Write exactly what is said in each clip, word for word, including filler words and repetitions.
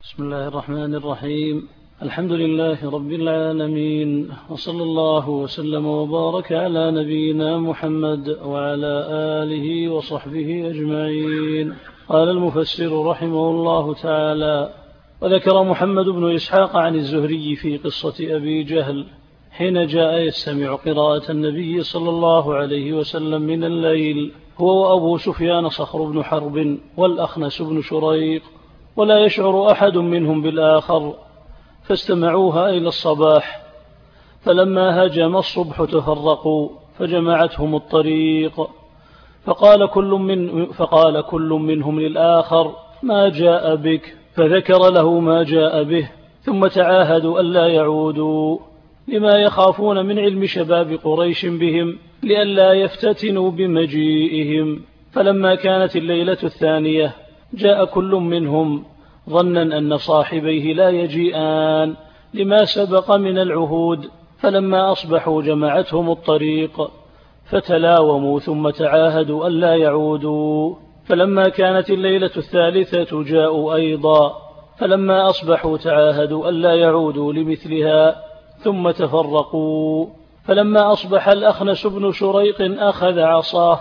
بسم الله الرحمن الرحيم. الحمد لله رب العالمين، وصلى الله وسلم وبارك على نبينا محمد وعلى آله وصحبه أجمعين. قال المفسر رحمه الله تعالى: وذكر محمد بن إسحاق عن الزهري في قصة أبي جهل حين جاء يستمع قراءة النبي صلى الله عليه وسلم من الليل، هو وأبو سفيان صخر بن حرب والأخنس بن شريق، ولا يشعر أحد منهم بالآخر، فاستمعوها إلى الصباح، فلما هجم الصبح تفرقوا فجمعتهم الطريق، فقال كل, من فقال كل منهم للآخر: ما جاء بك؟ فذكر له ما جاء به، ثم تعاهدوا ألا يعودوا لما يخافون من علم شباب قريش بهم لئلا يفتتنوا بمجيئهم. فلما كانت الليلة الثانية جاء كل منهم ظنا أن صاحبيه لا يجيئان لما سبق من العهود، فلما أصبحوا جمعتهم الطريق فتلاوموا ثم تعاهدوا ألا يعودوا. فلما كانت الليلة الثالثة جاءوا أيضا، فلما أصبحوا تعاهدوا ألا يعودوا لمثلها ثم تفرقوا. فلما أصبح الأخنس بن شريق أخذ عصاه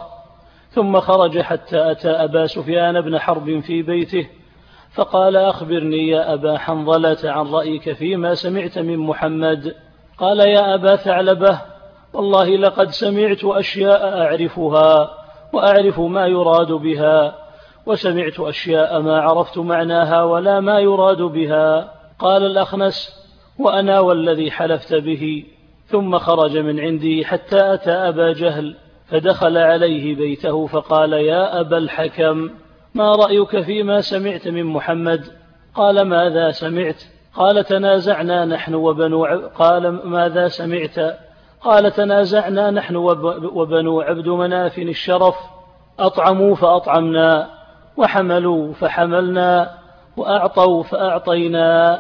ثم خرج حتى أتى أبا سفيان بن حرب في بيته، فقال: أخبرني يا أبا حنظلة عن رأيك فيما سمعت من محمد. قال: يا أبا ثعلبة، والله لقد سمعت أشياء أعرفها وأعرف ما يراد بها، وسمعت أشياء ما عرفت معناها ولا ما يراد بها. قال الأخنس: وأنا والذي حلفت به. ثم خرج من عندي حتى أتى أبا جهل، فدخل عليه بيته فقال: يا أبا الحكم، ما رأيك فيما سمعت من محمد؟ قال: ماذا سمعت؟ قال: تنازعنا نحن وبنو عب... قال: ماذا سمعت؟ قال: تنازعنا نحن وب... وبنو عبد مناف الشرف، أطعموا فأطعمنا، وحملوا فحملنا، وأعطوا فأعطينا،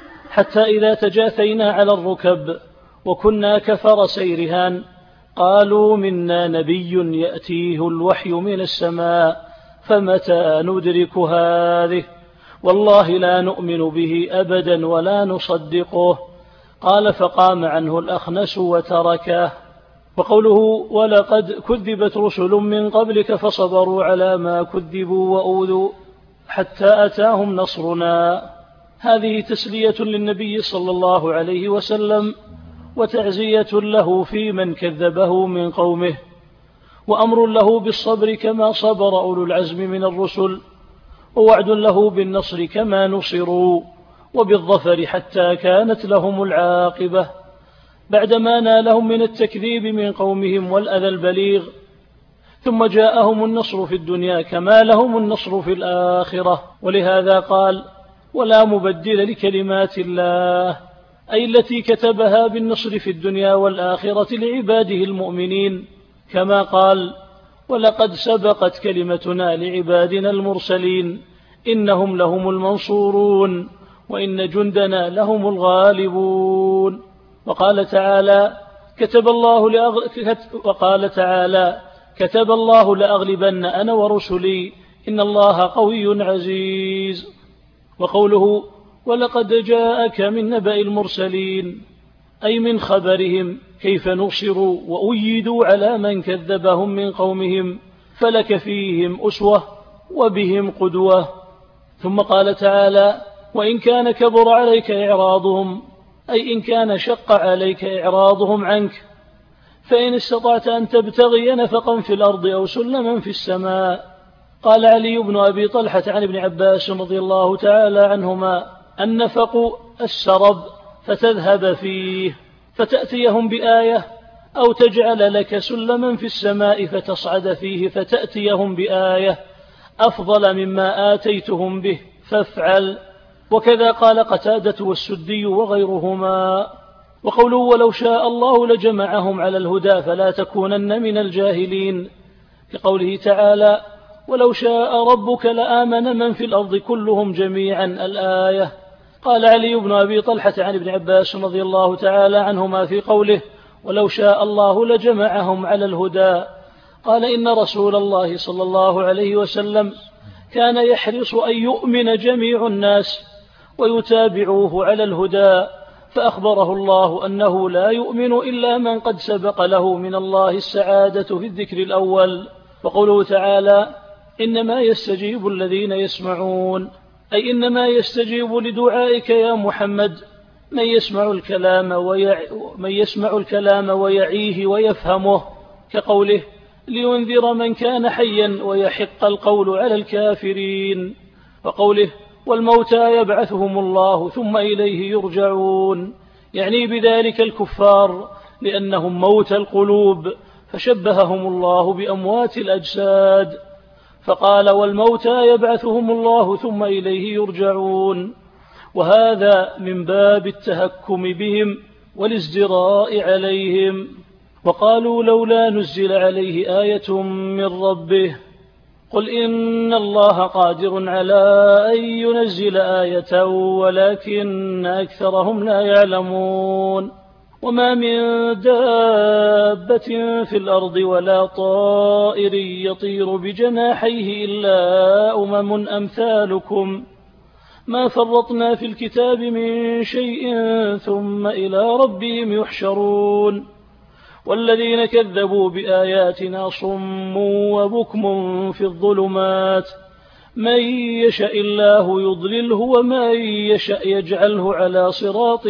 حتى إذا تجاثينا على الركب وكنا كفرسي رهان قالوا: منا نبي يأتيه الوحي من السماء، فمتى ندرك هذه؟ والله لا نؤمن به أبدا ولا نصدقه. قال: فقام عنه الأخنس وتركه. وقوله: ولقد كذبت رسل من قبلك فصبروا على ما كذبوا وأوذوا حتى أتاهم نصرنا، هذه تسلية للنبي صلى الله عليه وسلم وتعزية له في من كذبه من قومه، وأمر له بالصبر كما صبر أولو العزم من الرسل، ووعد له بالنصر كما نصروا، وبالظفر حتى كانت لهم العاقبة بعدما نالهم من التكذيب من قومهم والأذى البليغ. ثم جاءهم النصر في الدنيا كما لهم النصر في الآخرة. ولهذا قال: ولا مبدل لكلمات الله، أي التي كتبها بالنصر في الدنيا والآخرة لعباده المؤمنين، كما قال: ولقد سبقت كلمتنا لعبادنا المرسلين إنهم لهم المنصورون وإن جندنا لهم الغالبون. وقال تعالى: كتب الله لأغل... وقال تعالى: كتب الله لأغلبن أنا ورسلي إن الله قوي عزيز. وقوله: ولقد جاءك من نبأ المرسلين، أي من خبرهم كيف نصروا وأيدوا على من كذبهم من قومهم، فلك فيهم أسوة وبهم قدوة. ثم قال تعالى: وإن كان كبر عليك إعراضهم، أي إن كان شق عليك إعراضهم عنك، فإن استطعت أن تبتغي نفقا في الأرض أو سلما في السماء. قال علي بن أبي طلحة عن ابن عباس رضي الله تعالى عنهما: النفق السرب فتذهب فيه فتأتيهم بآية، أو تجعل لك سلما في السماء فتصعد فيه فتأتيهم بآية أفضل مما آتيتهم به فافعل. وكذا قال قتادة والسدي وغيرهما. وقوله: ولو شاء الله لجمعهم على الهدى فلا تكونن من الجاهلين، كقوله تعالى: ولو شاء ربك لآمن من في الأرض كلهم جميعا، الآية. قال علي بن أبي طلحة عن ابن عباس رضي الله تعالى عنهما في قوله: ولو شاء الله لجمعهم على الهدى، قال: إن رسول الله صلى الله عليه وسلم كان يحرص أن يؤمن جميع الناس ويتابعوه على الهدى، فأخبره الله أنه لا يؤمن إلا من قد سبق له من الله السعادة في الذكر الأول. وقوله تعالى: إنما يستجيب الذين يسمعون، أي إنما يستجيب لدعائك يا محمد من يسمع الكلام ويع... من يسمع الكلام ويعيه ويفهمه، كقوله: لينذر من كان حيا ويحق القول على الكافرين، وقوله: والموتى يبعثهم الله ثم إليه يرجعون، يعني بذلك الكفار لأنهم موت القلوب، فشبههم الله بأموات الأجساد، فقال: والموتى يبعثهم الله ثم إليه يرجعون، وهذا من باب التهكم بهم والازدراء عليهم. وقالوا: لولا نزل عليه آية من ربه، قل إن الله قادر على أن ينزل آية ولكن أكثرهم لا يعلمون. وما من دابة في الأرض ولا طائر يطير بجناحيه إلا أمم أمثالكم ما فرطنا في الكتاب من شيء ثم إلى ربهم يحشرون. والذين كذبوا بآياتنا صم وبكم في الظلمات، من يشاء الله يضلله ومن يشاء يجعله على صراط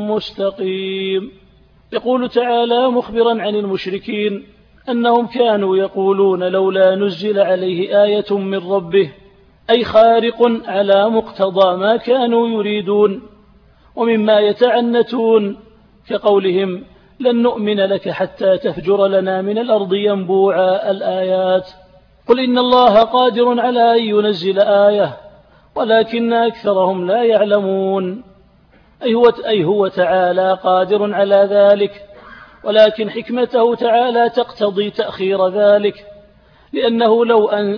مستقيم. يقول تعالى مخبرا عن المشركين أنهم كانوا يقولون: لولا نزل عليه آية من ربه، أي خارق على مقتضى ما كانوا يريدون. ومما يتعنتون كقولهم: لن نؤمن لك حتى تفجر لنا من الأرض ينبوعا، الآيات. قل إن الله قادر على أن ينزل آية ولكن أكثرهم لا يعلمون. أي هو, أي هو تعالى قادر على ذلك، ولكن حكمته تعالى تقتضي تأخير ذلك، لأنه لو, أن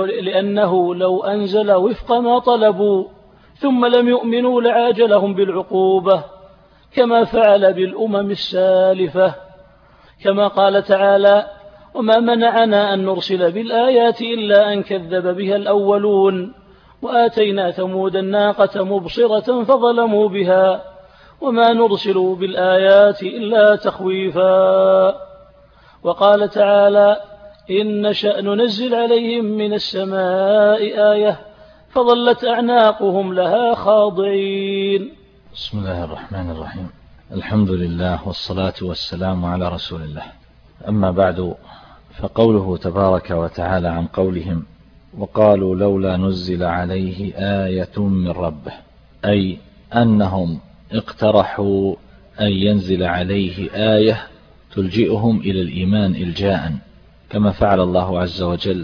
لأنه لو أنزل وفق ما طلبوا ثم لم يؤمنوا لعاجلهم بالعقوبة، كما فعل بالأمم السالفة، كما قال تعالى: وما منعنا أن نرسل بالآيات إلا أن كذب بها الأولون وآتينا ثمود الناقة مبصرة فظلموا بها وما نرسل بالآيات إلا تخويفا. وقال تعالى: إن نشأ ننزل عليهم من السماء آية فظلت أعناقهم لها خاضعين. بسم الله الرحمن الرحيم. الحمد لله والصلاة والسلام على رسول الله. أما بعد، فقوله تبارك وتعالى عن قولهم: وقالوا لولا نزل عليه آية من ربه، أي أنهم اقترحوا أن ينزل عليه آية تلجئهم إلى الإيمان إلجاء، كما فعل الله عز وجل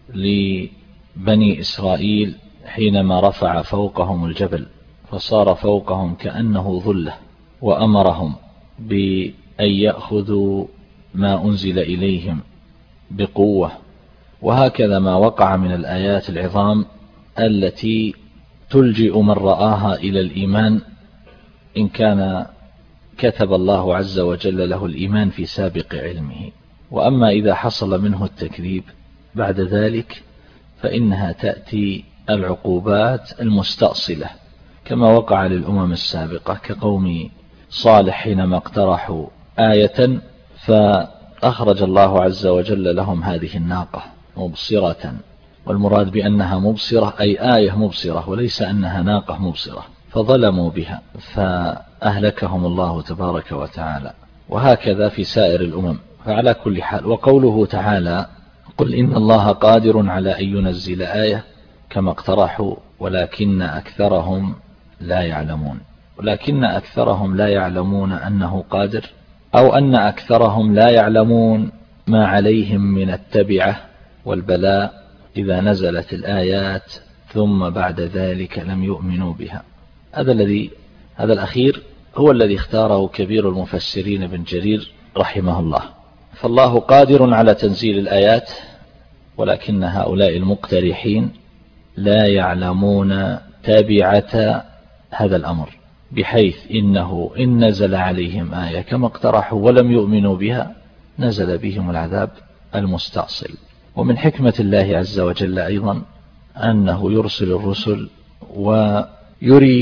لبني إسرائيل حينما رفع فوقهم الجبل فصار فوقهم كأنه ظلة، وأمرهم بأن يأخذوا ما أنزل إليهم بقوة. وهكذا ما وقع من الآيات العظام التي تلجئ من رآها إلى الإيمان، إن كان كتب الله عز وجل له الإيمان في سابق علمه. وأما إذا حصل منه التكذيب بعد ذلك فإنها تأتي العقوبات المستأصلة، كما وقع للأمم السابقة كقوم صالح حينما اقترحوا آية فأخرج الله عز وجل لهم هذه الناقة مبصرة، والمراد بأنها مبصرة أي آية مبصرة وليس أنها ناقة مبصرة، فظلموا بها فأهلكهم الله تبارك وتعالى. وهكذا في سائر الأمم. فعلى كل حال، وقوله تعالى: قل إن الله قادر على أن ينزل آية، كما اقترحوا ولكن أكثرهم لا يعلمون. ولكن أكثرهم لا يعلمون أنه قادر، أو أن أكثرهم لا يعلمون ما عليهم من التبعة والبلاء إذا نزلت الآيات ثم بعد ذلك لم يؤمنوا بها. هذا الذي هذا الأخير هو الذي اختاره كبير المفسرين ابن جرير رحمه الله. فالله قادر على تنزيل الآيات، ولكن هؤلاء المقترحين لا يعلمون تابعة هذا الأمر، بحيث إنه إن نزل عليهم آية كما اقترحوا ولم يؤمنوا بها نزل بهم العذاب المستأصل. ومن حكمة الله عز وجل أيضا أنه يرسل الرسل ويري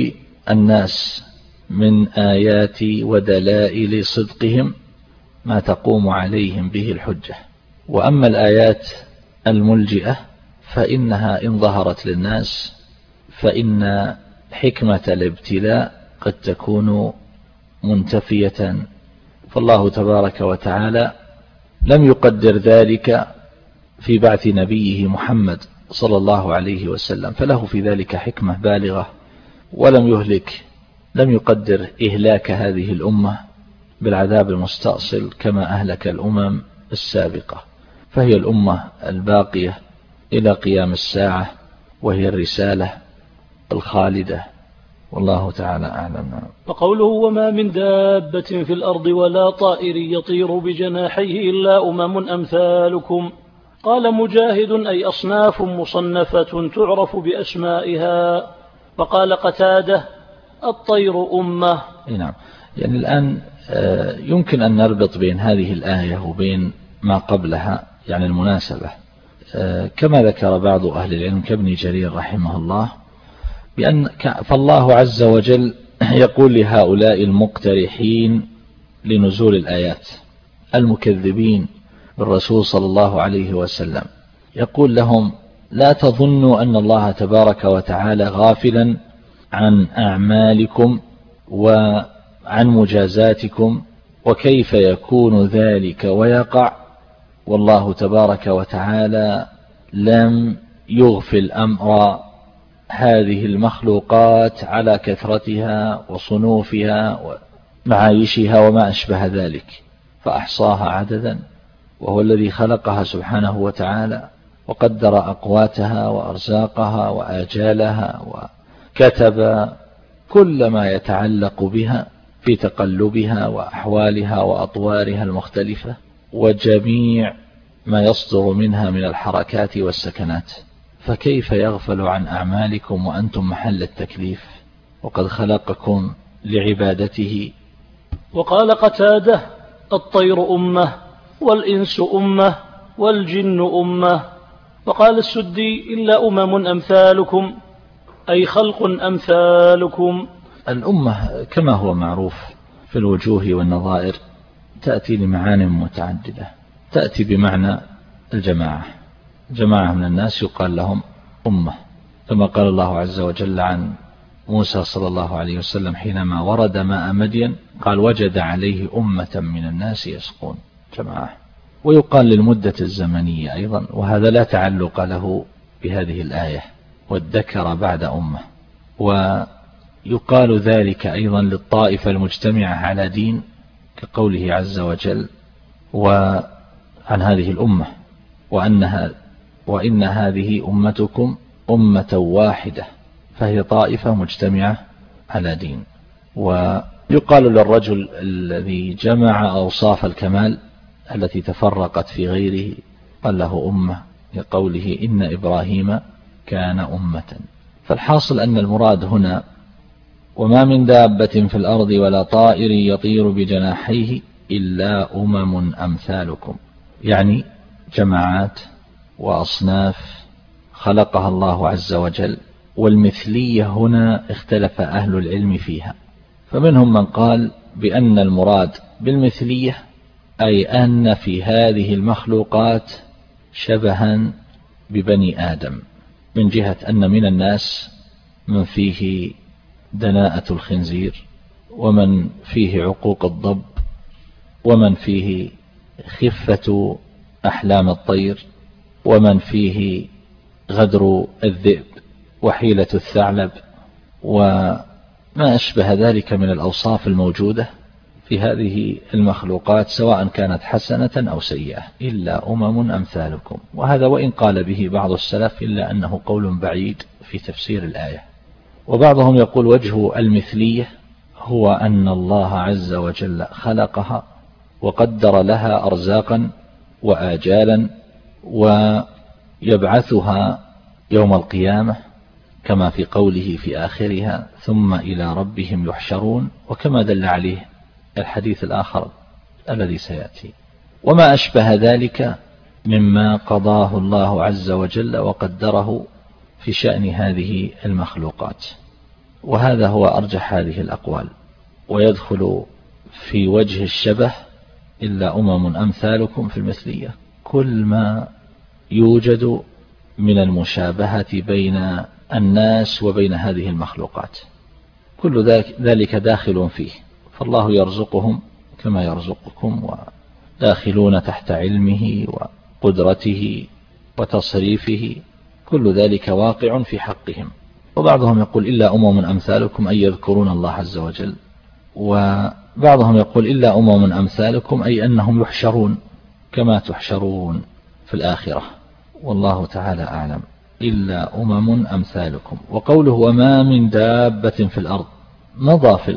الناس من آيات ودلائل صدقهم ما تقوم عليهم به الحجة. وأما الآيات الملجئة فإنها إن ظهرت للناس فإن حكمة الابتلاء قد تكون منتفية، فالله تبارك وتعالى لم يقدر ذلك في بعث نبيه محمد صلى الله عليه وسلم، فله في ذلك حكمة بالغة، ولم يهلك لم يقدر إهلاك هذه الأمة بالعذاب المستأصل كما أهلك الأمم السابقة، فهي الأمة الباقية إلى قيام الساعة، وهي الرسالة الخالدة، والله تعالى أعلم. فقوله وما من دابة في الأرض ولا طائر يطير بجناحيه إلا أمم أمثالكم. قال مجاهد أي أصناف مصنفة تعرف بأسمائها. فقال قتادة الطير أمة. نعم، يعني الآن يمكن أن نربط بين هذه الآية وبين ما قبلها، يعني المناسبة، كما ذكر بعض أهل العلم كابن جرير رحمه الله، بأن فالله عز وجل يقول لهؤلاء المقترحين لنزول الآيات المكذبين بالرسول صلى الله عليه وسلم، يقول لهم لا تظنوا أن الله تبارك وتعالى غافلا عن أعمالكم وعن مجازاتكم، وكيف يكون ذلك ويقع، والله تبارك وتعالى لم يغفل أمر هذه المخلوقات على كثرتها وصنوفها ومعايشها وما أشبه ذلك، فأحصاها عددا، وهو الذي خلقها سبحانه وتعالى وقدر أقواتها وأرزاقها وآجالها وكتب كل ما يتعلق بها في تقلبها وأحوالها وأطوارها المختلفة وجميع ما يصدر منها من الحركات والسكنات، فكيف يغفل عن أعمالكم وأنتم محل التكليف وقد خلقكم لعبادته. وقال قتادة الطير أمة والإنس أمة والجن أمة. وقال السدي إلا أمم أمثالكم أي خلق أمثالكم. الأمة كما هو معروف في الوجوه والنظائر تأتي لمعان متعددة، تأتي بمعنى الجماعة، جماعة من الناس يقال لهم أمة، كما قال الله عز وجل عن موسى صلى الله عليه وسلم حينما ورد ماء مدين قال وجد عليه أمة من الناس يسقون، جماعة. ويقال للمدة الزمنية أيضا، وهذا لا تعلق له بهذه الآية، والذكر بعد أمة. ويقال ذلك أيضا للطائفة المجتمعة على دين كقوله عز وجل وعن هذه الأمة وأنها وإن هذه أمتكم أمة واحدة، فهي طائفة مجتمعة على دين. ويقال للرجل الذي جمع أوصاف الكمال التي تفرقت في غيره قال له أمة، لقوله إن إبراهيم كان أمة. فالحاصل أن المراد هنا وما من دابة في الأرض ولا طائر يطير بجناحيه إلا أمم أمثالكم، يعني جماعات وأصناف خلقها الله عز وجل. والمثلية هنا اختلف أهل العلم فيها، فمنهم من قال بأن المراد بالمثلية أي أن في هذه المخلوقات شبها ببني آدم، من جهة أن من الناس من فيه دناءة الخنزير، ومن فيه عقوق الضب، ومن فيه خفة أحلام الطير، ومن فيه غدر الذئب وحيلة الثعلب، وما أشبه ذلك من الأوصاف الموجودة في هذه المخلوقات سواء كانت حسنة أو سيئة، إلا أمم أمثالكم. وهذا وإن قال به بعض السلف إلا أنه قول بعيد في تفسير الآية. وبعضهم يقول وجه المثلية هو أن الله عز وجل خلقها وقدر لها أرزاقا وآجالا ويبعثها يوم القيامة، كما في قوله في آخرها ثم إلى ربهم يحشرون، وكما دل عليه الحديث الآخر الذي سيأتي. وما أشبه ذلك مما قضاه الله عز وجل وقدره في شأن هذه المخلوقات. وهذا هو أرجح هذه الأقوال. ويدخل في وجه الشبه إلا أمم أمثالكم في المثلية كل ما يوجد من المشابهة بين الناس وبين هذه المخلوقات، كل ذلك داخل فيه، فالله يرزقهم كما يرزقكم وداخلون تحت علمه وقدرته وتصريفه، كل ذلك واقع في حقهم. وبعضهم يقول إلا أمم أمثالكم أي يذكرون الله عز وجل، وبعضهم يقول إلا أمم أمثالكم أي أنهم يحشرون كما تحشرون في الآخرة، والله تعالى أعلم. إلا أمم أمثالكم. وقوله وما من دابة في الأرض، مضى في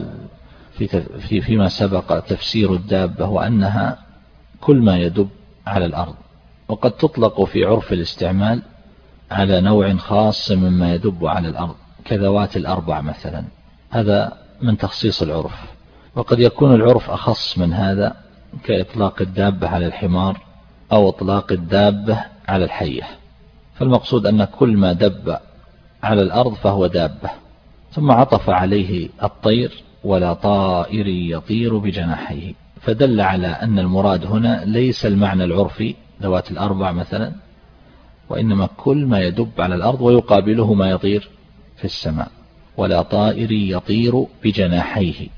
في فيما سبق تفسير الدابة وأنها كل ما يدب على الأرض، وقد تطلق في عرف الاستعمال على نوع خاص مما يدب على الأرض كذوات الأربع مثلا، هذا من تخصيص العرف. وقد يكون العرف أخص من هذا كإطلاق الدابة على الحمار أو إطلاق الدابة على الحية، فالمقصود أن كل ما دب على الأرض فهو دابة. ثم عطف عليه الطير ولا طائر يطير بجناحيه، فدل على أن المراد هنا ليس المعنى العرفي ذوات الأربع مثلا، وإنما كل ما يدب على الأرض ويقابله ما يطير في السماء. ولا طائر يطير بجناحيه،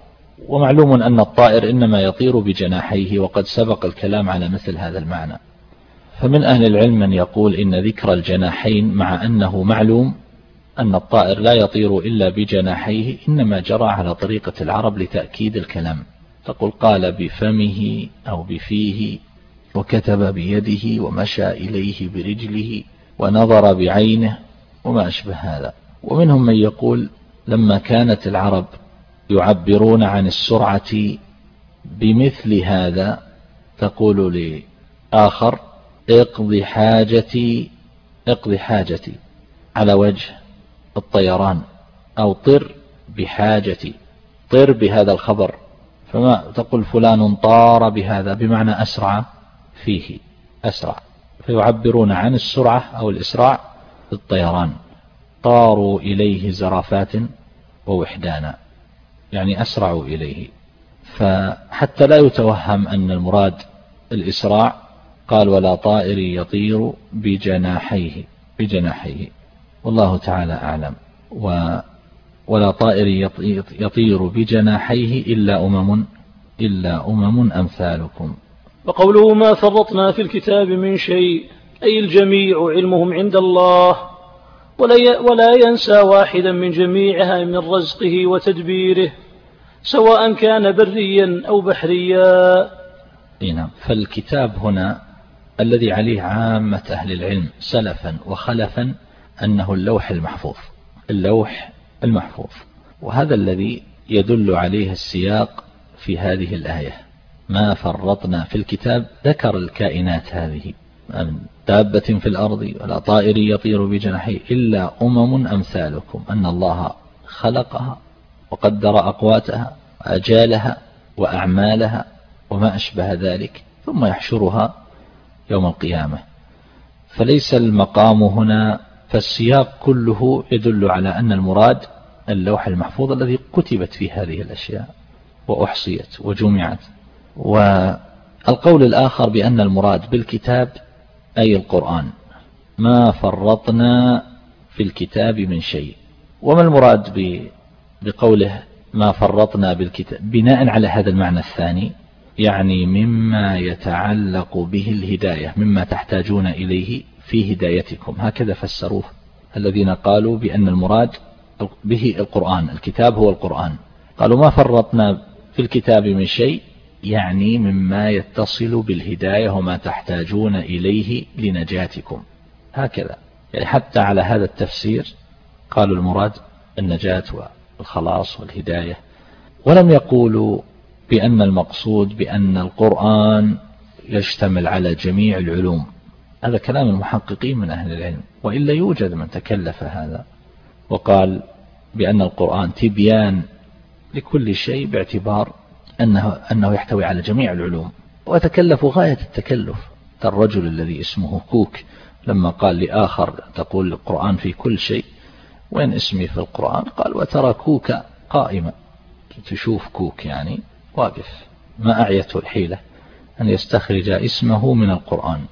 ومعلوم أن الطائر إنما يطير بجناحيه، وقد سبق الكلام على مثل هذا المعنى. فمن أهل العلم من يقول إن ذكر الجناحين مع أنه معلوم أن الطائر لا يطير إلا بجناحيه إنما جرى على طريقة العرب لتأكيد الكلام، تقول قال بفمه أو بفيه، وكتب بيده، ومشى إليه برجله، ونظر بعينه، وما أشبه هذا. ومنهم من يقول لما كانت العرب يعبرون عن السرعة بمثل هذا تقول لآخر اقضي حاجتي اقضي حاجتي على وجه الطيران، أو طر بحاجتي، طر بهذا الخبر، فما تقول فلان طار بهذا بمعنى أسرع فيه، أسرع، فيعبرون عن السرعة أو الإسراع بالطيران. طاروا إليه زرافات ووحدانا، يعني أسرعوا إليه. فحتى لا يتوهم أن المراد الإسراع قال ولا طائر يطير بجناحيه بجناحيه والله تعالى أعلم. و ولا طائر يطير بجناحيه إلا أمم إلا أمم أمثالكم. وقوله ما فرطنا في الكتاب من شيء أي الجميع علمهم عند الله، ولا ينسى واحدا من جميعها من رزقه وتدبيره سواء كان بريا أو بحريا. نعم. فالكتاب هنا الذي عليه عامة أهل العلم سلفا وخلفا أنه اللوح المحفوظ، اللوح المحفوظ، وهذا الذي يدل عليه السياق في هذه الآية. ما فرطنا في الكتاب، ذكر الكائنات هذه من دابة في الأرض ولا طائر يطير بجناحيه إلا أمم أمثالكم، أن الله خلقها وقدر أقواتها وأجالها وأعمالها وما أشبه ذلك، ثم يحشرها يوم القيامة. فليس المقام هنا، فالسياق كله يدل على أن المراد اللوح المحفوظ الذي كتبت فيه هذه الأشياء وأحصيت وجمعت. والقول الآخر بأن المراد بالكتاب أي القرآن، ما فرطنا في الكتاب من شيء. وما المراد بقوله ما فرطنا بالكتاب بناء على هذا المعنى الثاني؟ يعني مما يتعلق به الهداية، مما تحتاجون إليه في هدايتكم، هكذا فسروه الذين قالوا بأن المراد به القرآن، الكتاب هو القرآن. قالوا ما فرطنا في الكتاب من شيء، يعني مما يتصل بالهداية وما تحتاجون إليه لنجاتكم، هكذا. يعني حتى على هذا التفسير قالوا المراد النجاة والخلاص والهداية، ولم يقولوا بأن المقصود بأن القرآن يشتمل على جميع العلوم. هذا كلام المحققين من أهل العلم، وإلا يوجد من تكلف هذا وقال بأن القرآن تبيان لكل شيء باعتبار أنه, أنه يحتوي على جميع العلوم، وتكلفوا غاية التكلف. الرجل الذي اسمه كوك لما قال لآخر تقول القرآن في كل شيء، وين اسمي في القرآن؟ قال وتركوك قائما، تشوف كوك يعني واقف، ما أعيته الحيلة أن يستخرج اسمه من القرآن.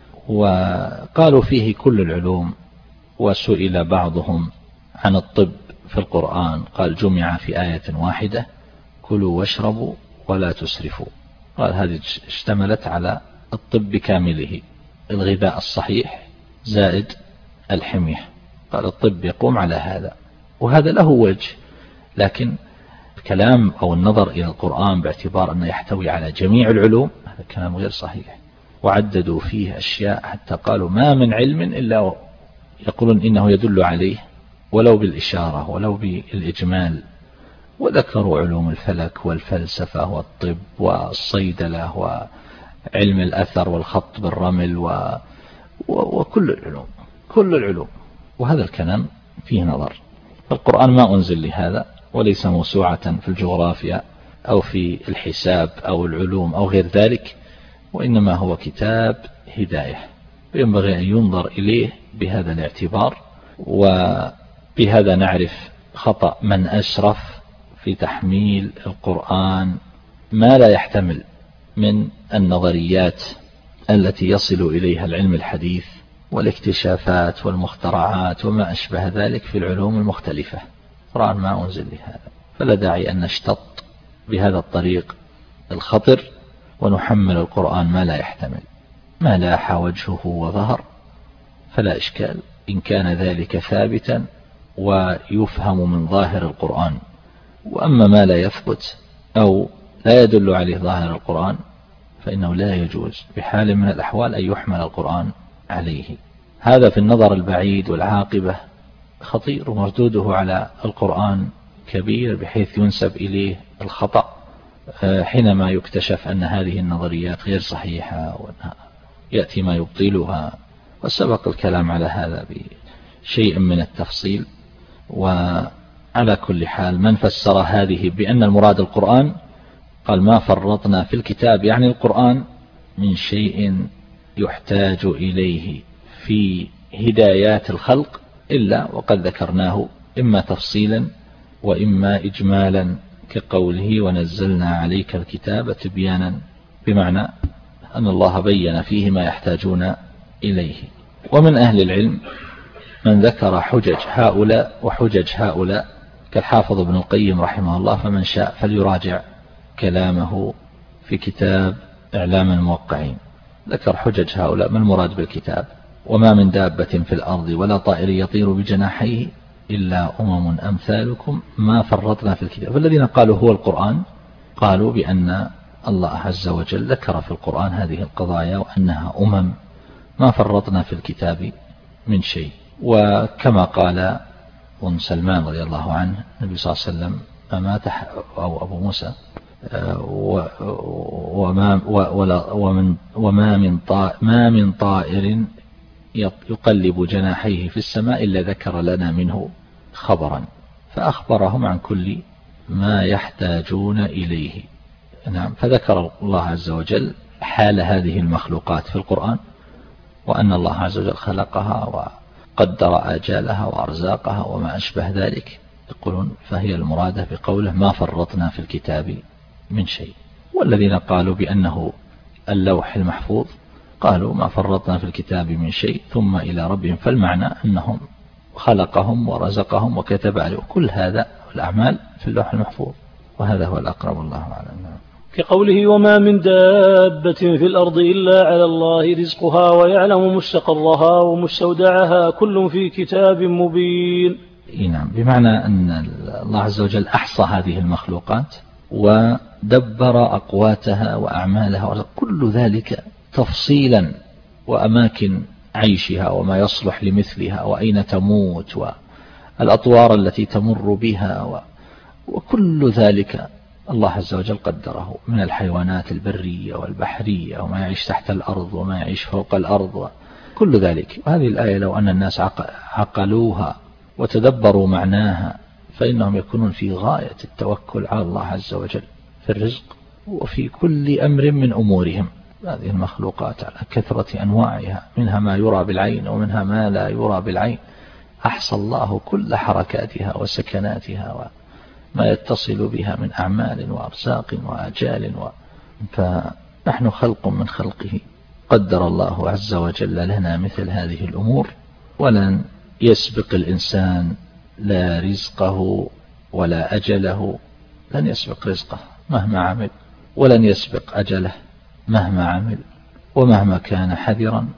وقالوا فيه كل العلوم. وسئل بعضهم عن الطب في القرآن قال جمع في آية واحدة كلوا واشربوا ولا تسرفوا. قال هذه اشتملت على الطب كامله، الغذاء الصحيح زائد الحمية. قال الطب يقوم على هذا، وهذا له وجه، لكن الكلام أو النظر إلى القرآن باعتبار أنه يحتوي على جميع العلوم هذا كلام غير صحيح. وعددوا فيه أشياء حتى قالوا ما من علم إلا يقولون إنه يدل عليه ولو بالإشارة ولو بالإجمال. وذكروا علوم الفلك والفلسفة والطب والصيدلة وعلم الأثر والخط بالرمل و... و... وكل العلوم كل العلوم. وهذا الكلام فيه نظر. القرآن ما أنزل لهذا، وليس موسوعة في الجغرافيا أو في الحساب أو العلوم أو غير ذلك، وإنما هو كتاب هداية، وينبغي أن ينظر إليه بهذا الاعتبار. وبهذا نعرف خطأ من أسرف في تحميل القرآن ما لا يحتمل من النظريات التي يصل إليها العلم الحديث والاكتشافات والمخترعات وما أشبه ذلك في العلوم المختلفة. القرآن ما أنزل لهذا، فلا داعي أن نشتط بهذا الطريق الخطر ونحمل القرآن ما لا يحتمل. ما لاح وجهه وظهر فلا إشكال إن كان ذلك ثابتا ويفهم من ظاهر القرآن. وأما ما لا يثبت أو لا يدل عليه ظاهر القرآن فإنه لا يجوز بحال من الأحوال أن يحمل القرآن عليه. هذا في النظر البعيد، والعاقبة خطير ومردوده على القرآن كبير بحيث ينسب إليه الخطأ حينما يكتشف أن هذه النظريات غير صحيحة وأنها يأتي ما يبطلها. وسبق الكلام على هذا بشيء من التفصيل. وعلى كل حال من فسر هذه بأن المراد القرآن قال ما فرطنا في الكتاب، يعني القرآن من شيء يحتاج إليه في هدايات الخلق إلا وقد ذكرناه إما تفصيلا وإما إجمالا، كقوله ونزلنا عليك الكتاب تبيانا، بمعنى أن الله بين فيه ما يحتاجون إليه. ومن أهل العلم من ذكر حجج هؤلاء وحجج هؤلاء كالحافظ ابن القيم رحمه الله، فمن شاء فليراجع كلامه في كتاب إعلام الموقعين. ذكر حجج هؤلاء ما المراد بالكتاب: وما من دابة في الأرض ولا طائر يطير بجناحيه إلا أمم أمثالكم ما فرطنا في الكتاب. فالذين قالوا هو القرآن قالوا بأن الله عز وجل ذكر في القرآن هذه القضايا وأنها أمم ما فرطنا في الكتاب من شيء. وكما قال ابن سلمان رضي الله عنه النبي صلى الله عليه وسلم أمات أو أبو موسى وما ومن وما من طائر ما من طائر يقلب جناحيه في السماء إلا ذكر لنا منه خبرا، فأخبرهم عن كل ما يحتاجون إليه. نعم، فذكر الله عز وجل حال هذه المخلوقات في القرآن، وأن الله عز وجل خلقها وقدر آجالها وأرزاقها وما أشبه ذلك. يقولون فهي المرادة بقوله ما فرطنا في الكتاب من شيء. والذين قالوا بأنه اللوح المحفوظ قالوا ما فرطنا في الكتاب من شيء ثم إلى ربهم، فالمعنى أنهم خلقهم ورزقهم وكتب عليهم كل هذا الأعمال في اللوح المحفوظ، وهذا هو الأقرب الله أعلم. كقوله وما من دابة في الأرض إلا على الله رزقها ويعلم مستقرها ومستودعها كل في كتاب مبين. نعم، بمعنى أن الله عز وجل أحصى هذه المخلوقات ودبر أقواتها وأعمالها كل ذلك تفصيلا، وأماكن عيشها وما يصلح لمثلها وأين تموت والأطوار التي تمر بها، وكل ذلك الله عز وجل قدره من الحيوانات البرية والبحرية وما يعيش تحت الأرض وما يعيش فوق الأرض كل ذلك. وهذه الآية لو أن الناس عقلوها وتدبروا معناها فإنهم يكونون في غاية التوكل على الله عز وجل في الرزق وفي كل أمر من أمورهم. هذه المخلوقات على كثرة أنواعها، منها ما يرى بالعين ومنها ما لا يرى بالعين، أحصى الله كل حركاتها وسكناتها وما يتصل بها من أعمال وأرزاق وآجال و... فنحن خلق من خلقه، قدر الله عز وجل لنا مثل هذه الأمور، ولن يسبق الإنسان لا رزقه ولا أجله، لن يسبق رزقه مهما عمل، ولن يسبق أجله مهما عمل، ومهما كان حذرا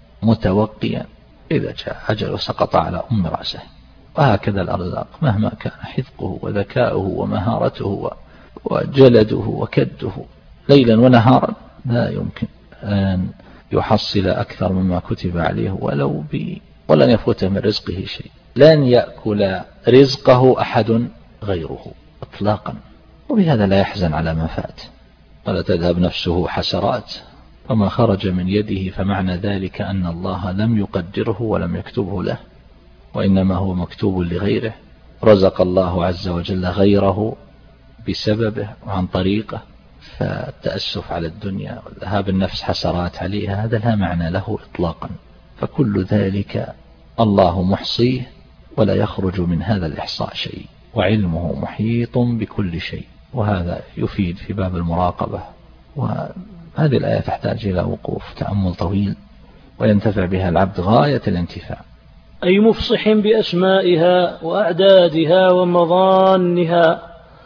متوقيا إذا جاء أجله سقط على أم رأسه. وهكذا الأرزاق مهما كان حذقه وذكاؤه ومهارته وجلده وكده ليلا ونهارا لا يمكن أن يحصل أكثر مما كتب عليه ولو ب ولن يفوت من رزقه شيء. لن يأكل رزقه أحد غيره إطلاقا، وبهذا لا يحزن على ما فات ولا تذهب نفسه حسرات، وما خرج من يده فمعنى ذلك أن الله لم يقدره ولم يكتبه له، وإنما هو مكتوب لغيره. رزق الله عز وجل غيره بسببه وعن طريقه، فالتأسف على الدنيا وذهاب النفس حسرات عليها هذا لا معنى له إطلاقا، فكل ذلك الله محصيه ولا يخرج من هذا الإحصاء شيء، وعلمه محيط بكل شيء. وهذا يفيد في باب المراقبة، وهذه الآية تحتاج إلى وقوف تأمل طويل وينتفع بها العبد غاية الانتفاع. أي مفصح بأسمائها وأعدادها ومظانها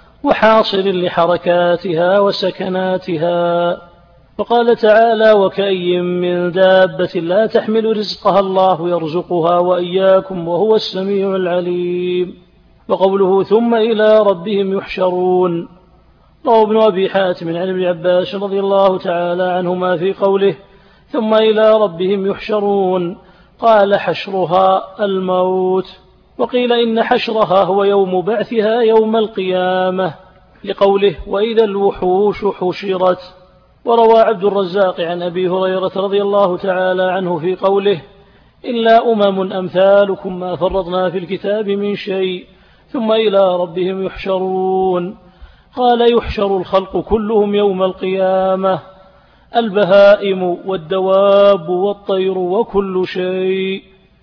وحاصل لحركاتها وسكناتها. وقال تعالى: وكأي من دابة لا تحمل رزقها الله يرزقها وإياكم وهو السميع العليم. وقوله: ثم إلى ربهم يحشرون. روى ابن أبي حاتم عن ابن عباس رضي الله تعالى عنهما في قوله: ثم إلى ربهم يحشرون، قال: حشرها الموت. وقيل إن حشرها هو يوم بعثها يوم القيامة، لقوله: وإذا الوحوش حشرت. وروى عبد الرزاق عن أبي هريرة رضي الله تعالى عنه في قوله: إلا أمم أمثالكم ما فرطنا في الكتاب من شيء ثم إلى ربهم يحشرون. قال: يحشر الخلق كلهم يوم القيامة، البهائم والدواب والطير وكل شيء،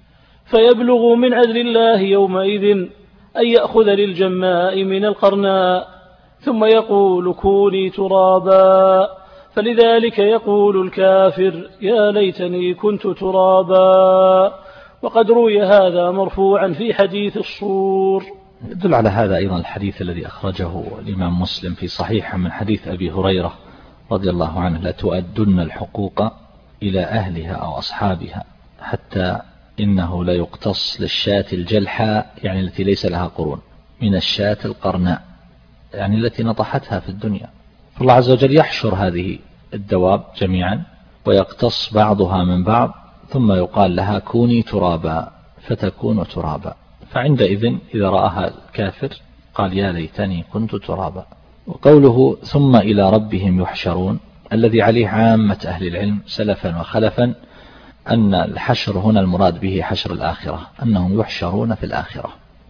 فيبلغ من عدل الله يومئذ أن يأخذ للجماء من القرناء ثم يقول: كوني ترابا. فلذلك يقول الكافر: يا ليتني كنت ترابا. وقد روي هذا مرفوعا في حديث الصور. يدل على هذا أيضا الحديث الذي أخرجه الإمام مسلم في صحيحه من حديث أبي هريرة رضي الله عنه: لتؤدن الحقوق إلى أهلها أو أصحابها، حتى إنه لا يقتص للشاة الجلحاء، يعني التي ليس لها قرون، من الشاة القرناء، يعني التي نطحتها في الدنيا. فالله عز وجل يحشر هذه الدواب جميعا ويقتص بعضها من بعض، ثم يقال لها: كوني ترابا، فتكون ترابا. فعندئذ إذا رآها الكافر قال: يا ليتني كنت ترابا. وقوله: ثم إلى ربهم يحشرون، الذي عليه عامة أهل العلم سلفا وخلفا أن الحشر هنا المراد به حشر الآخرة، أنهم يحشرون في الآخرة.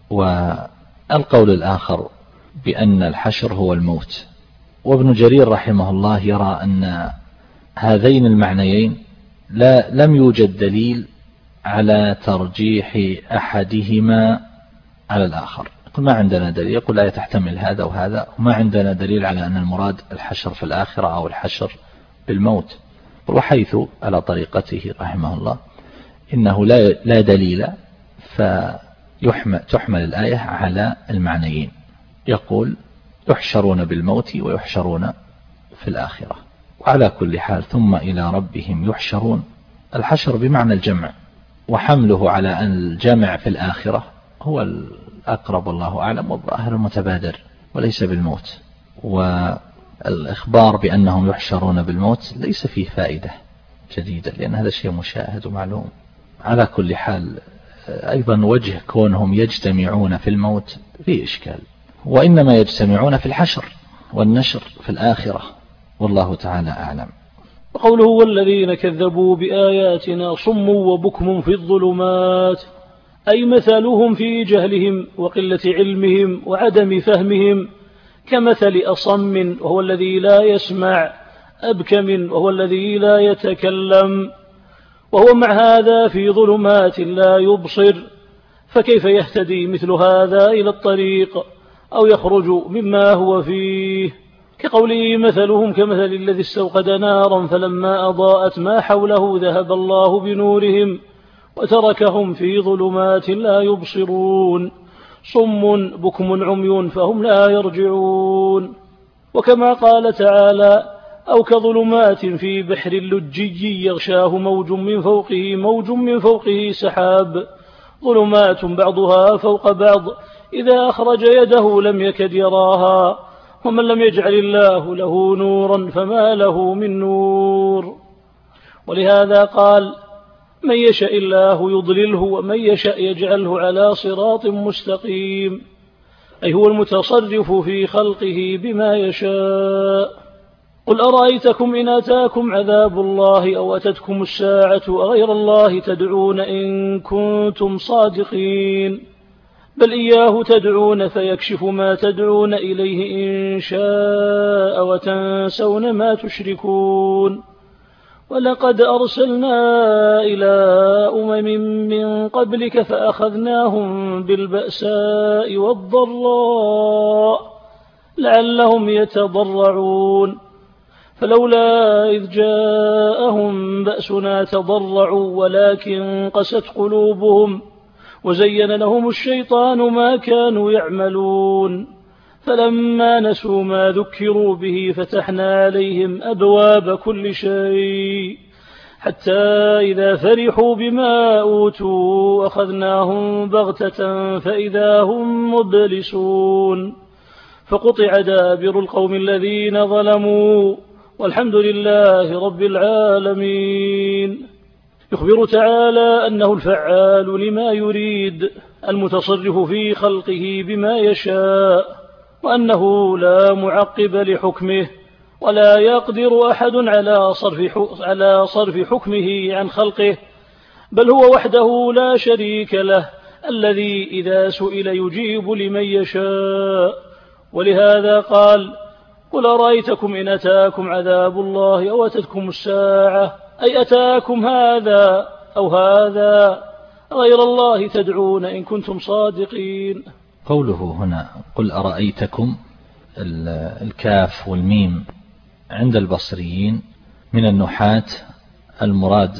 والقول الآخر بأن الحشر هو الموت. وابن جرير رحمه الله يرى أن هذين المعنيين لا لم يوجد دليل على ترجيح أحدهما على الآخر. يقول: ما عندنا دليل. يقول: لا تحتمل هذا وهذا، وما عندنا دليل على أن المراد الحشر في الآخرة أو الحشر بالموت. وحيث على طريقته رحمه الله إنه لا لا دليل، فتحمل الآية على المعنيين. يقول: يحشرون بالموت ويحشرون في الآخرة. وعلى كل حال ثم إلى ربهم يحشرون، الحشر بمعنى الجمع، وحمله على أن الجمع في الآخرة هو الأقرب والله أعلم، والظاهر المتبادر وليس بالموت. والإخبار بأنهم يحشرون بالموت ليس فيه فائدة جديدة، لأن هذا شيء مشاهد ومعلوم. على كل حال أيضا وجه كونهم يجتمعون في الموت فيه إشكال، وإنما يجتمعون في الحشر والنشر في الآخرة، والله تعالى أعلم. وقوله: والذين كذبوا بآياتنا صم وبكم في الظلمات، أي مثلهم في جهلهم وقلة علمهم وعدم فهمهم كمثل أصم وهو الذي لا يسمع، أبكم وهو الذي لا يتكلم، وهو مع هذا في ظلمات لا يبصر، فكيف يهتدي مثل هذا إلى الطريق أو يخرج مما هو فيه؟ كقوله مثلهم كمثل الذي استوقد نارا فلما أضاءت ما حوله ذهب الله بنورهم وتركهم في ظلمات لا يبصرون صم بكم عمي فهم لا يرجعون. وكما قال تعالى أو كظلمات في بحر لجي يغشاه موج من فوقه موج من فوقه سحاب ظلمات بعضها فوق بعض إذا أخرج يده لم يكد يراها ومن لم يجعل الله له نورا فما له من نور. ولهذا قال من يشاء الله يضلله ومن يشاء يجعله على صراط مستقيم، أي هو المتصرف في خلقه بما يشاء. قل أرأيتكم إن أتاكم عذاب الله أو أتتكم الساعة أغير الله تدعون إن كنتم صادقين، بل إياه تدعون فيكشف ما تدعون إليه إن شاء وتنسون ما تشركون. ولقد أرسلنا إلى أمم من قبلك فأخذناهم بالبأساء والضراء لعلهم يتضرعون، فلولا إذ جاءهم بأسنا تضرعوا ولكن قست قلوبهم وزين لهم الشيطان ما كانوا يعملون، فلما نسوا ما ذكروا به فتحنا عليهم أبواب كل شيء حتى إذا فرحوا بما أوتوا أخذناهم بغتة فإذا هم مبلسون، فقطع دابر القوم الذين ظلموا والحمد لله رب العالمين. يخبر تعالى أنه الفعال لما يريد المتصرف في خلقه بما يشاء، وأنه لا معقب لحكمه ولا يقدر أحد على صرف على صرف حكمه عن خلقه، بل هو وحده لا شريك له الذي إذا سئل يجيب لمن يشاء. ولهذا قال قل أرأيتكم إن أتاكم عذاب الله أو أتتكم الساعة، أي أتاكم هذا أو هذا غير الله تدعون إن كنتم صادقين. قوله هنا قل أرأيتكم، الكاف والميم عند البصريين من النحاة المراد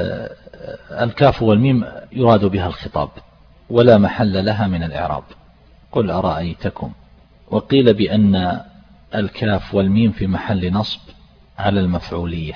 الكاف والميم يراد بها الخطاب ولا محل لها من الإعراب. قل أرأيتكم. وقيل بأن الكاف والميم في محل نصب على المفعولية،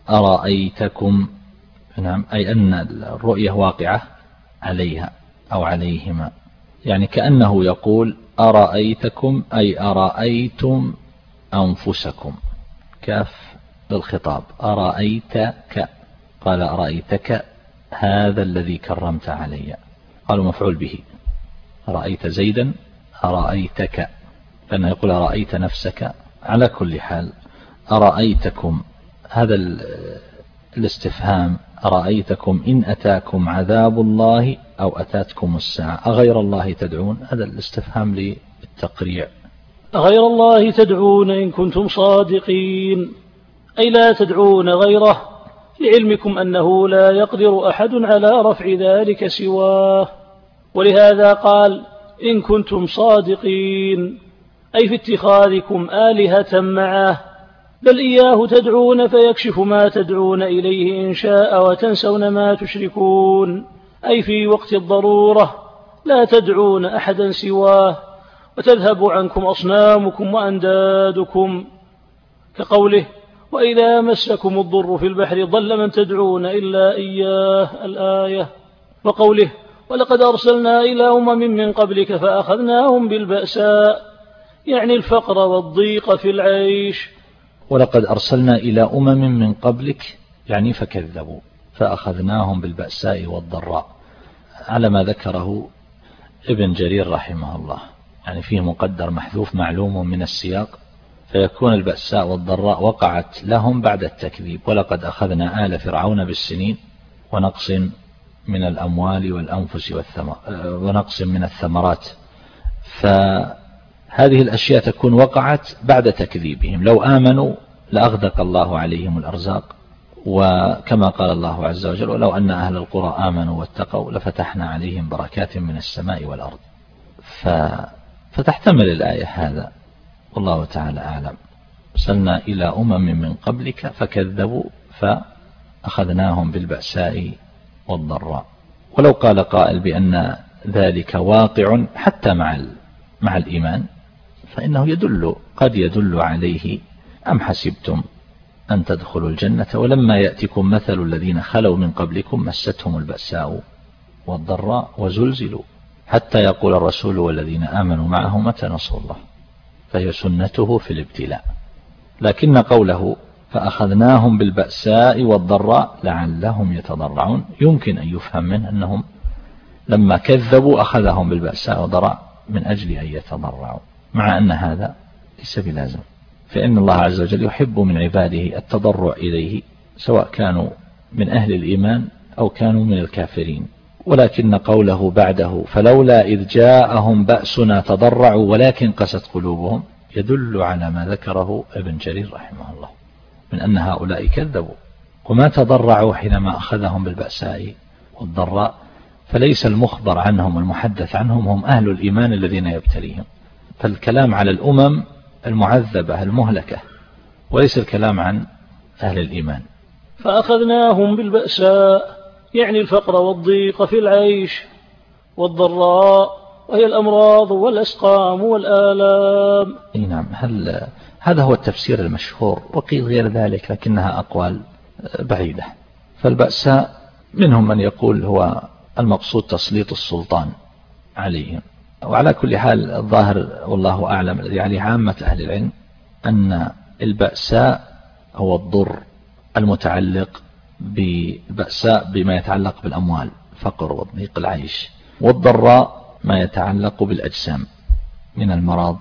أرأيتكم، نعم، أي أن الرؤية واقعة عليها أو عليهما، يعني كأنه يقول أرأيتكم أي أرأيتم أنفسكم، كاف للخطاب، أرأيتك قال أرأيتك هذا الذي كرمت علي، قالوا مفعول به، رأيت زيدا أرأيتك، فأنه يقول أرأيت نفسك. على كل حال أرأيتكم هذا الاستفهام، أرأيتكم إن أتاكم عذاب الله أو أتاتكم الساعة أغير الله تدعون، هذا الاستفهام للتقريع. أغير الله تدعون إن كنتم صادقين، أي لا تدعون غيره، لعلمكم أنه لا يقدر أحد على رفع ذلك سواه. ولهذا قال إن كنتم صادقين، أي في اتخاذكم آلهة معه، بل إياه تدعون فيكشف ما تدعون إليه إن شاء وتنسون ما تشركون، أي في وقت الضرورة لا تدعون أحدا سواه وتذهب عنكم أصنامكم وأندادكم، كقوله وإذا مسكم الضر في البحر ضل من تدعون إلا إياه الآية، وقوله ولقد أرسلنا إلى أمم من قبلك فأخذناهم بالبأساء، يعني الفقر والضيق في العيش. ولقد أرسلنا إلى أمم من قبلك يعني فكذبوا فأخذناهم بالبأساء والضراء، على ما ذكره ابن جرير رحمه الله، يعني فيه مقدر محذوف معلوم من السياق، فيكون البأساء والضراء وقعت لهم بعد التكذيب. ولقد أخذنا آل فرعون بالسنين ونقص من الأموال والأنفس والثمر ونقص من الثمرات، فهذه الأشياء تكون وقعت بعد تكذيبهم، لو آمنوا لأغدق الله عليهم الأرزاق وكما قال الله عز وجل ولو أن أهل القرى آمنوا واتقوا لفتحنا عليهم بركات من السماء والأرض. ف... فتحتمل الآية هذا والله تعالى أعلم. أرسلنا إلى أمم من قبلك فكذبوا فأخذناهم بالبأساء والضراء. ولو قال قائل بأن ذلك واقع حتى مع مع الإيمان فإنه يدل قد يدل عليه أم حسبتم أن تدخلوا الجنة ولما يأتكم مثل الذين خلوا من قبلكم مستهم البأساء والضراء وزلزلوا حتى يقول الرسول والذين آمنوا معه متى نصر الله، فهي سنته في الابتلاء. لكن قوله فأخذناهم بالبأساء والضراء لعلهم يتضرعون يمكن أن يفهم منه أنهم لما كذبوا أخذهم بالبأساء والضراء من أجل أن يتضرعوا، مع أن هذا ليس بلازم، فإن الله عز وجل يحب من عباده التضرع إليه سواء كانوا من أهل الإيمان أو كانوا من الكافرين. ولكن قوله بعده فلولا إذ جاءهم بأسنا تضرعوا ولكن قست قلوبهم يدل على ما ذكره ابن جرير رحمه الله من أن هؤلاء كذبوا وما تضرعوا حينما أخذهم بالبأساء والضراء، فليس المخبر عنهم والمحدث عنهم هم أهل الإيمان الذين يبتليهم، فالكلام على الأمم المعذبة المهلكة وليس الكلام عن أهل الإيمان. فأخذناهم بالبأساء يعني الفقر والضيق في العيش، والضراء وهي الأمراض والأسقام والآلام. نعم، هل هذا هو التفسير المشهور، وقيل غير ذلك لكنها أقوال بعيدة. فالبأساء منهم من يقول هو المقصود تسليط السلطان عليهم، وعلى كل حال الظاهر والله أعلم الذي عليه عامة أهل العلم أن البأساء هو الضر المتعلق بالبأساء بما يتعلق بالأموال، فقر وضيق العيش، والضراء ما يتعلق بالأجسام من المرض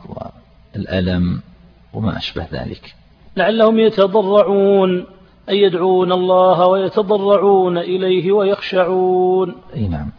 والألم وما أشبه ذلك. لعلهم يتضرعون أي يدعون الله ويتضرعون إليه ويخشعون. أي نعم،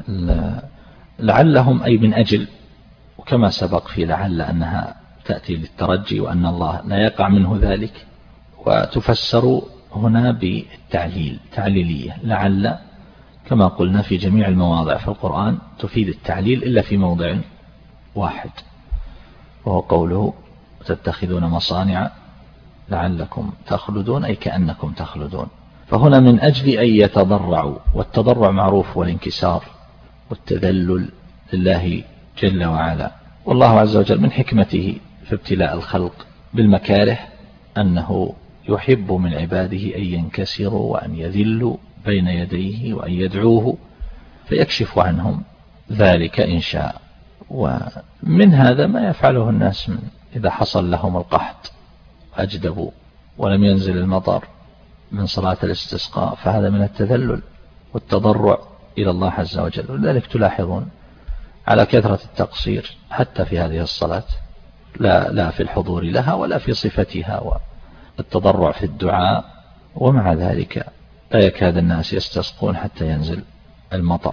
لعلهم أي من أجل، وكما سبق في لعل أنها تأتي للترجي وأن الله لا يقع منه ذلك، وتفسر هنا بالتعليل تعليلية. لعل كما قلنا في جميع المواضع في القرآن تفيد التعليل إلا في موضع واحد وهو قوله تتخذون مصانع لعلكم تخلدون أي كأنكم تخلدون. فهنا من أجل أن يتضرعوا، والتضرع معروف والانكسار والتذلل لله جل وعلا. والله عز وجل من حكمته في ابتلاء الخلق بالمكاره أنه يحب من عباده أن ينكسروا وأن يذلوا بين يديه وأن يدعوه فيكشف عنهم ذلك إن شاء. ومن هذا ما يفعله الناس من إذا حصل لهم القحط أجدبوا ولم ينزل المطر من صلاة الاستسقاء، فهذا من التذلل والتضرع إلى الله عز وجل. ولذلك تلاحظون على كثرة التقصير حتى في هذه الصلاة، لا, لا في الحضور لها ولا في صفتها، والتضرع في الدعاء، ومع ذلك لا يكاد الناس يستسقون حتى ينزل المطر.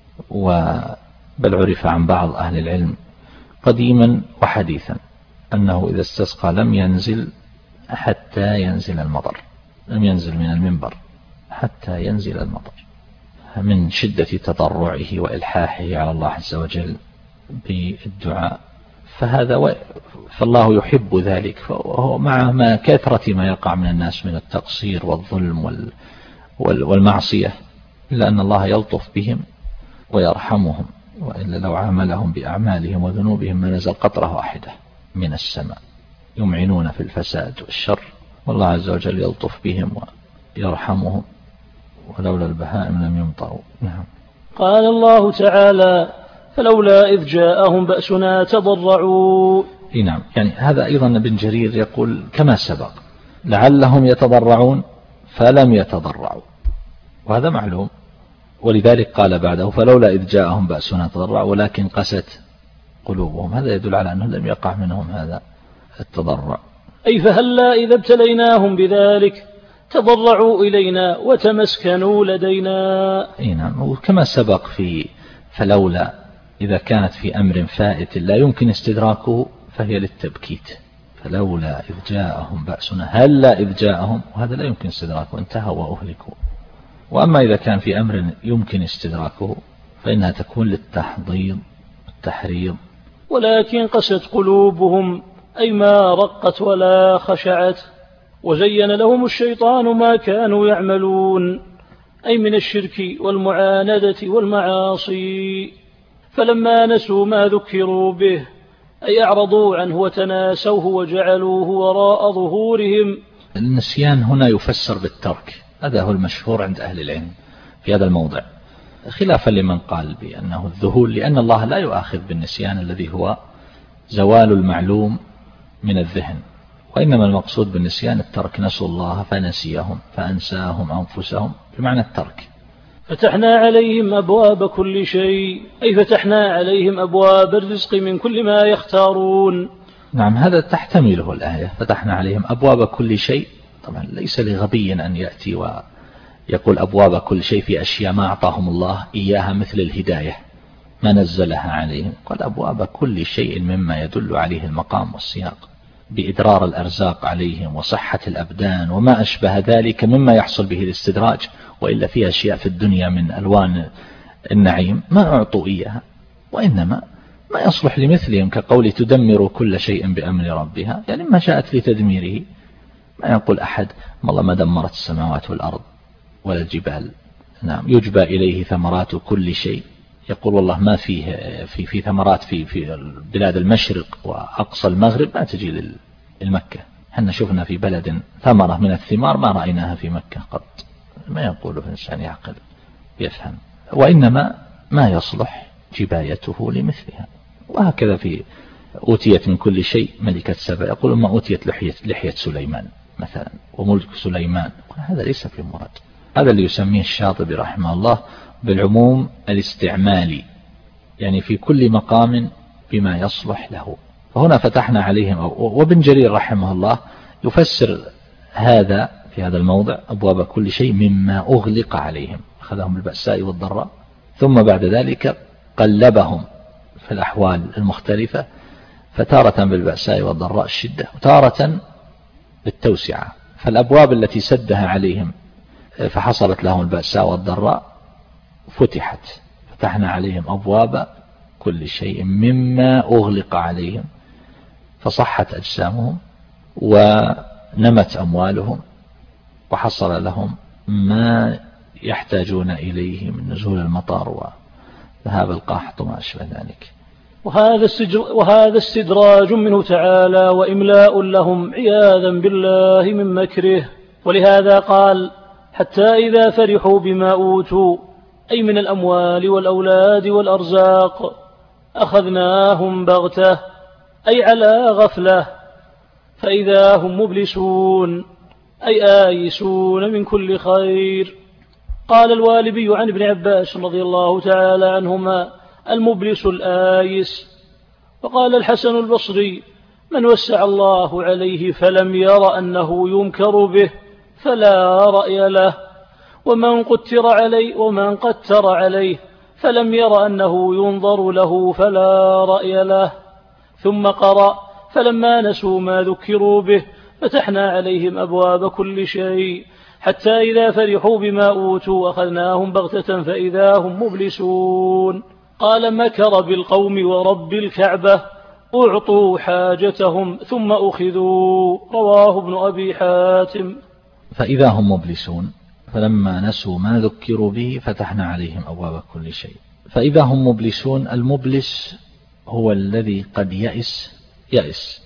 بل عرف عن بعض أهل العلم قديما وحديثا أنه إذا استسقى لم ينزل حتى ينزل المطر، لم ينزل من المنبر حتى ينزل المطر، من شدة تضرعه وإلحاحه على الله عز وجل بالدعاء. فهذا و... فالله يحب ذلك، فهو مع ما كثرة ما يقع من الناس من التقصير والظلم وال... وال... والمعصية، إلا أن الله يلطف بهم ويرحمهم، وإلا لو عاملهم بأعمالهم وذنوبهم ما نزل قطرة واحدة من السماء، يمعنون في الفساد والشر، والله عز وجل يلطف بهم ويرحمهم، ولولا البهائم لم يمطروا. نعم. قال الله تعالى فلولا إذ جاءهم بأسنا تضرعوا. نعم، يعني هذا أيضا ابن جرير يقول كما سبق لعلهم يتضرعون فلم يتضرعوا، وهذا معلوم، ولذلك قال بعده فلولا إذ جاءهم بأسنا تضرعوا ولكن قست قلوبهم. هذا يدل على أنه لم يقع منهم هذا التضرع. أي فهلا إذا ابتليناهم بذلك تضرعوا إلينا وتمسكنوا لدينا. نعم، وكما سبق في فلولا إذا كانت في أمر فائت لا يمكن استدراكه فهي للتبكيت، فلولا إذ جاءهم بأسنا هلا إذ جاءهم، وهذا لا يمكن استدراكه، انتهوا وأهلكوا. وأما إذا كان في أمر يمكن استدراكه فإنها تكون للتحضيض والتحريض. ولكن قست قلوبهم، أي ما رقت ولا خشعت، وزين لهم الشيطان ما كانوا يعملون، أي من الشرك والمعاندة والمعاصي. فلما نسوا ما ذكروا به، أي أعرضوا عنه وتناسوه وجعلوه وراء ظهورهم. النسيان هنا يفسر بالترك، هذا هو المشهور عند أهل العلم في هذا الموضع، خلافا لمن قال بأنه الذهول، لأن الله لا يؤاخذ بالنسيان الذي هو زوال المعلوم من الذهن، وإنما المقصود بالنسيان الترك. نسوا الله فنسيهم فأنساهم أنفسهم، بمعنى الترك. فتحنا عليهم أبواب كل شيء، أي فتحنا عليهم أبواب الرزق من كل ما يختارون. نعم، هذا تحتمله الآية، فتحنا عليهم أبواب كل شيء. طبعا ليس لغبي أن يأتي ويقول أبواب كل شيء في أشياء ما أعطاهم الله إياها مثل الهداية ما نزلها عليهم، قال أبواب كل شيء مما يدل عليه المقام والسياق، بإدرار الأرزاق عليهم وصحة الأبدان وما أشبه ذلك مما يحصل به الاستدراج. وإلا فيها أشياء في الدنيا من ألوان النعيم ما أعطوا إياها، وإنما ما يصلح لمثلهم، كقول تدمر كل شيء بأمر ربها، يعني ما شاءت لتدميره. ما يقول أحد والله ما دمرت السماوات والأرض ولا الجبال. نعم، يجبى إليه ثمرات كل شيء، يقول والله ما فيه في في ثمرات في في بلاد المشرق وأقصى المغرب ما تجي للمكة. حنا شفنا في بلد ثمرة من الثمار ما رأيناها في مكة قط. ما يقوله إنسان يعقل يفهم، وإنما ما يصلح جبايته لمثلها. وهكذا في أوتيت من كل شيء ملكة سبع، يقول ما أوتيت لحية, لحية سليمان مثلا وملك سليمان، هذا ليس في مراد. هذا اللي يسميه الشاطبي رحمه الله بالعموم الاستعمالي، يعني في كل مقام بما يصلح له. فهنا فتحنا عليهم، وابن جرير رحمه الله يفسر هذا في هذا الموضع أبواب كل شيء مما أغلق عليهم، أخذهم بالبأساء والضراء، ثم بعد ذلك قلبهم في الأحوال المختلفة، فتارة بالبأساء والضراء الشدة وتارة بالتوسعة. فالأبواب التي سدها عليهم فحصلت لهم البأساء والضراء فتحت، فتحنا عليهم أبواب كل شيء مما أغلق عليهم، فصحت أجسامهم ونمت أموالهم وحصل لهم ما يحتاجون إليه من نزول المطار وذهاب القحط وما أشبه ذلك. وهذا وهذا استدراج منه تعالى وإملاء لهم عياذا بالله من مكره. ولهذا قال حتى إذا فرحوا بما أوتوا، أي من الأموال والأولاد والأرزاق، أخذناهم بغتة، أي على غفلة، فإذا هم مبلسون، أي آيسون من كل خير. قال الوالبي عن ابن عباس رضي الله تعالى عنهما المبلس الآيس. وقال الحسن البصري من وسع الله عليه فلم ير أنه ينكر به فلا رأي له، ومن قتر عليه ومن قتر عليه فلم ير أنه ينظر له فلا رأي له. ثم قرأ فلما نسوا ما ذكروا به فتحنا عليهم أبواب كل شيء حتى إذا فرحوا بما أوتوا أخذناهم بغتة فإذا هم مبلسون. قال مكر بالقوم ورب الكعبة أعطوا حاجتهم ثم أخذوا. رواه ابن أبي حاتم. فإذا هم مبلسون، فلما نسوا ما ذكروا به فتحنا عليهم أبواب كل شيء. فإذا هم مبلسون، المبلس هو الذي قد يأس يأس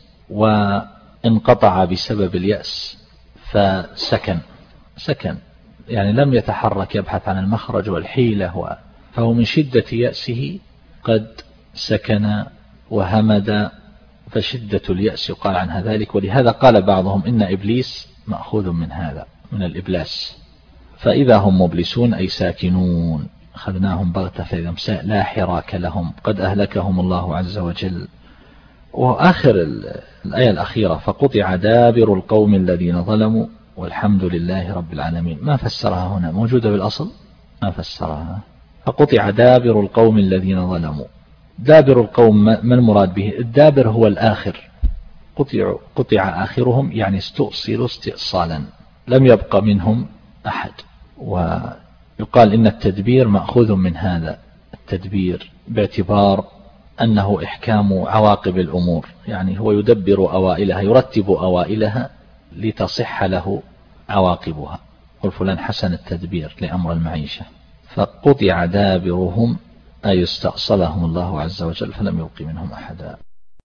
وانقطع بسبب اليأس فسكن سكن يعني لم يتحرك يبحث عن المخرج والحيلة، فهو من شدة يأسه قد سكن وهمد، فشدة اليأس يقال عنها ذلك. ولهذا قال بعضهم إن إبليس مأخوذ من هذا، من الإبلاس. فإذا هم مبلسون أي ساكنون، أخذناهم بغتة فإذا لا حراك لهم، قد أهلكهم الله عز وجل. وآخر الآية الأخيرة فقطع دابر القوم الذين ظلموا والحمد لله رب العالمين، ما فسرها هنا؟ موجودة بالأصل ما فسرها. فقطع دابر القوم الذين ظلموا. دابر القوم ما المراد به؟ الدابر هو الآخر، قطع, قطع آخرهم يعني استؤصلوا استئصالا، لم يبق منهم أحد. ويقال إن التدبير مأخوذ من هذا التدبير باعتبار أنه إحكام عواقب الأمور، يعني هو يدبر أوائلها، يرتب أوائلها لتصح له عواقبها. قل فلان حسن التدبير لأمر المعيشة. فقطع دابرهم أي استأصلهم الله عز وجل فلم يبق منهم أحدا.